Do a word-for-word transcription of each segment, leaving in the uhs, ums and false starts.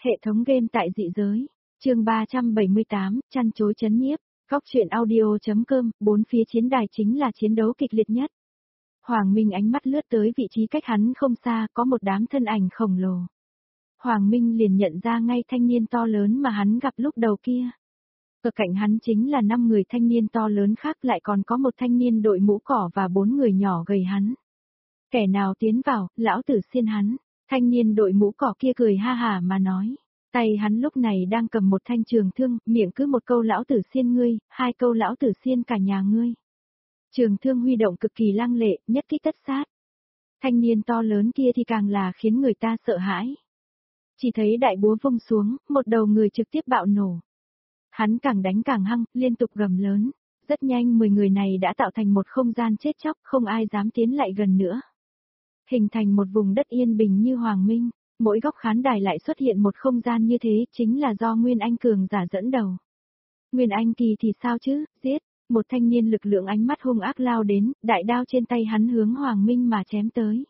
Hệ thống game tại dị giới. Chương ba trăm bảy mươi tám, chăn chối chấn nhiếp. Góc truyện audio.com, bốn phía chiến đài chính là chiến đấu kịch liệt nhất. Hoàng Minh ánh mắt lướt tới vị trí cách hắn không xa, có một đám thân ảnh khổng lồ. Hoàng Minh liền nhận ra ngay thanh niên to lớn mà hắn gặp lúc đầu kia. Ở cạnh hắn chính là năm người thanh niên to lớn khác, lại còn có một thanh niên đội mũ cỏ và bốn người nhỏ gầy hắn. Kẻ nào tiến vào, lão tử xiên hắn. Thanh niên đội mũ cỏ kia cười ha hả mà nói. Tay hắn lúc này đang cầm một thanh trường thương, miệng cứ một câu lão tử xiên ngươi, hai câu lão tử xiên cả nhà ngươi. Trường thương huy động cực kỳ lăng lệ, nhất kích tất sát. Thanh niên to lớn kia thì càng là khiến người ta sợ hãi. Chỉ thấy đại búa vung xuống, một đầu người trực tiếp bạo nổ. Hắn càng đánh càng hăng, liên tục gầm lớn. Rất nhanh mười người này đã tạo thành một không gian chết chóc, không ai dám tiến lại gần nữa. Hình thành một vùng đất yên bình như Hoàng Minh, mỗi góc khán đài lại xuất hiện một không gian như thế, chính là do Nguyên Anh cường giả dẫn đầu. Nguyên Anh kỳ thì sao chứ, giết, một thanh niên lực lượng ánh mắt hung ác lao đến, đại đao trên tay hắn hướng Hoàng Minh mà chém tới.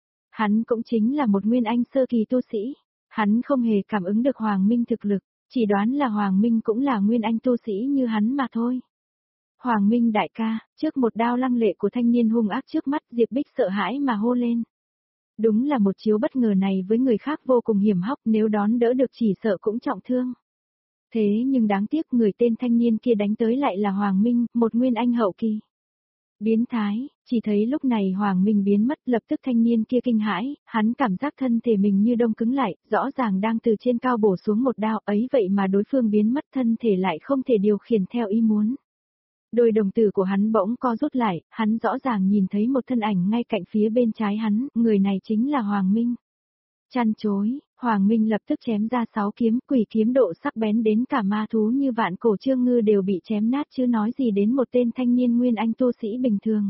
Hắn cũng chính là một Nguyên Anh sơ kỳ tu sĩ, hắn không hề cảm ứng được Hoàng Minh thực lực, chỉ đoán là Hoàng Minh cũng là Nguyên Anh tu sĩ như hắn mà thôi. Hoàng Minh đại ca, trước một đao lăng lệ của thanh niên hung ác trước mắt, Diệp Bích sợ hãi mà hô lên. Đúng là một chiếu bất ngờ này với người khác vô cùng hiểm hóc, nếu đón đỡ được chỉ sợ cũng trọng thương. Thế nhưng đáng tiếc người tên thanh niên kia đánh tới lại là Hoàng Minh, một Nguyên Anh hậu kỳ. Biến thái, chỉ thấy lúc này Hoàng Minh biến mất, lập tức thanh niên kia kinh hãi, hắn cảm giác thân thể mình như đông cứng lại, rõ ràng đang từ trên cao bổ xuống một đao ấy, vậy mà đối phương biến mất, thân thể lại không thể điều khiển theo ý muốn. Đôi đồng tử của hắn bỗng co rút lại, hắn rõ ràng nhìn thấy một thân ảnh ngay cạnh phía bên trái hắn, người này chính là Hoàng Minh. Chăn chối, Hoàng Minh lập tức chém ra sáu kiếm, quỷ kiếm độ sắc bén đến cả ma thú như vạn cổ trương ngư đều bị chém nát, chứ nói gì đến một tên thanh niên Nguyên Anh tu sĩ bình thường.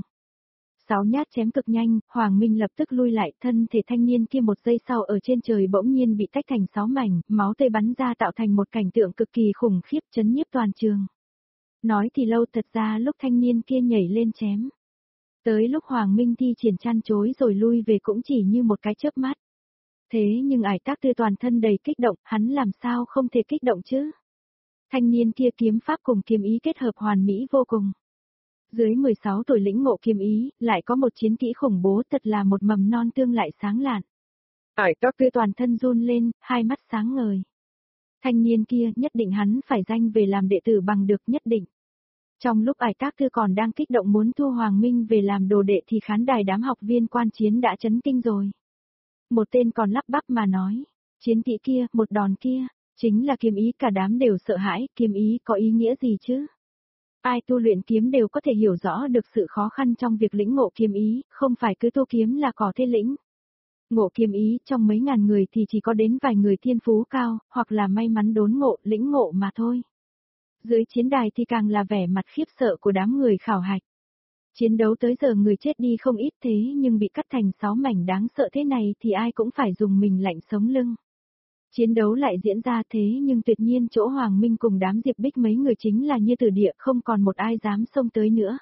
Sáu nhát chém cực nhanh, Hoàng Minh lập tức lui lại, thân thể thanh niên kia một giây sau ở trên trời bỗng nhiên bị tách thành sáu mảnh, máu tươi bắn ra tạo thành một cảnh tượng cực kỳ khủng khiếp, chấn nhiếp toàn trường. Nói thì lâu, thật ra lúc thanh niên kia nhảy lên chém. Tới lúc Hoàng Minh thi triển chăn chối rồi lui về cũng chỉ như một cái chớp mắt. Thế nhưng Ải Tác Tư toàn thân đầy kích động, hắn làm sao không thể kích động chứ? Thanh niên kia kiếm pháp cùng kiếm ý kết hợp hoàn mỹ vô cùng. Dưới mười sáu tuổi lĩnh ngộ kiếm ý, lại có một chiến kỹ khủng bố, thật là một mầm non tương lại sáng lạn. Ải Tác Tư toàn thân run lên, hai mắt sáng ngời. Thanh niên kia, nhất định hắn phải danh về làm đệ tử bằng được, nhất định. Trong lúc Ải Tác Tư còn đang kích động muốn thu Hoàng Minh về làm đồ đệ thì khán đài đám học viên quan chiến đã chấn kinh rồi. Một tên còn lắp bắp mà nói, chiến kỹ kia, một đòn kia, chính là kiếm ý, cả đám đều sợ hãi, kiếm ý có ý nghĩa gì chứ? Ai tu luyện kiếm đều có thể hiểu rõ được sự khó khăn trong việc lĩnh ngộ kiếm ý, không phải cứ tu kiếm là có thể lĩnh. Ngộ kiếm ý trong mấy ngàn người thì chỉ có đến vài người thiên phú cao, hoặc là may mắn đốn ngộ, lĩnh ngộ mà thôi. Dưới chiến đài thì càng là vẻ mặt khiếp sợ của đám người khảo hạch. Chiến đấu tới giờ người chết đi không ít, thế nhưng bị cắt thành sáu mảnh đáng sợ thế này thì ai cũng phải dùng mình lạnh sống lưng. Chiến đấu lại diễn ra thế nhưng tuyệt nhiên chỗ Hoàng Minh cùng đám Diệp Bích mấy người chính là như tử địa, không còn một ai dám xông tới nữa.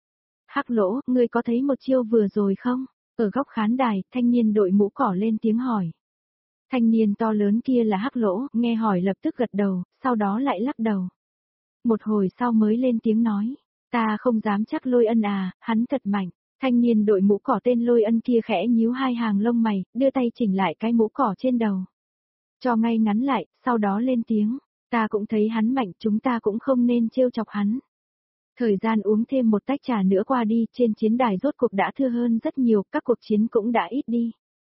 Hắc Lỗ, ngươi có thấy một chiêu vừa rồi không? Ở góc khán đài, thanh niên đội mũ cỏ lên tiếng hỏi. Thanh niên to lớn kia là Hắc Lỗ, nghe hỏi lập tức gật đầu, sau đó lại lắc đầu. Một hồi sau mới lên tiếng nói, ta không dám chắc Lôi Ân à, hắn thật mạnh. Thanh niên đội mũ cỏ tên Lôi Ân kia khẽ nhíu hai hàng lông mày, đưa tay chỉnh lại cái mũ cỏ trên đầu. Cho ngay ngắn lại, sau đó lên tiếng, ta cũng thấy hắn mạnh, chúng ta cũng không nên trêu chọc hắn. Thời gian uống thêm một tách trà nữa qua đi, trên chiến đài rốt cuộc đã thưa hơn rất nhiều, các cuộc chiến cũng đã ít đi.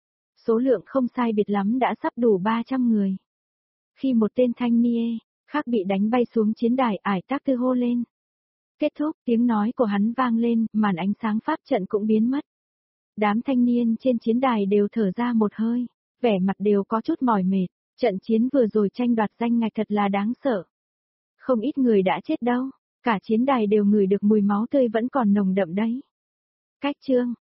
Số lượng không sai biệt lắm đã sắp đủ ba trăm người. Khi một tên thanh niên khác bị đánh bay xuống chiến đài, Ải Tác Tư hô lên. Kết thúc, tiếng nói của hắn vang lên, màn ánh sáng pháp trận cũng biến mất. Đám thanh niên trên chiến đài đều thở ra một hơi, vẻ mặt đều có chút mỏi mệt, trận chiến vừa rồi tranh đoạt danh ngạch thật là đáng sợ. Không ít người đã chết đâu, cả chiến đài đều ngửi được mùi máu tươi vẫn còn nồng đậm đấy. Cách chương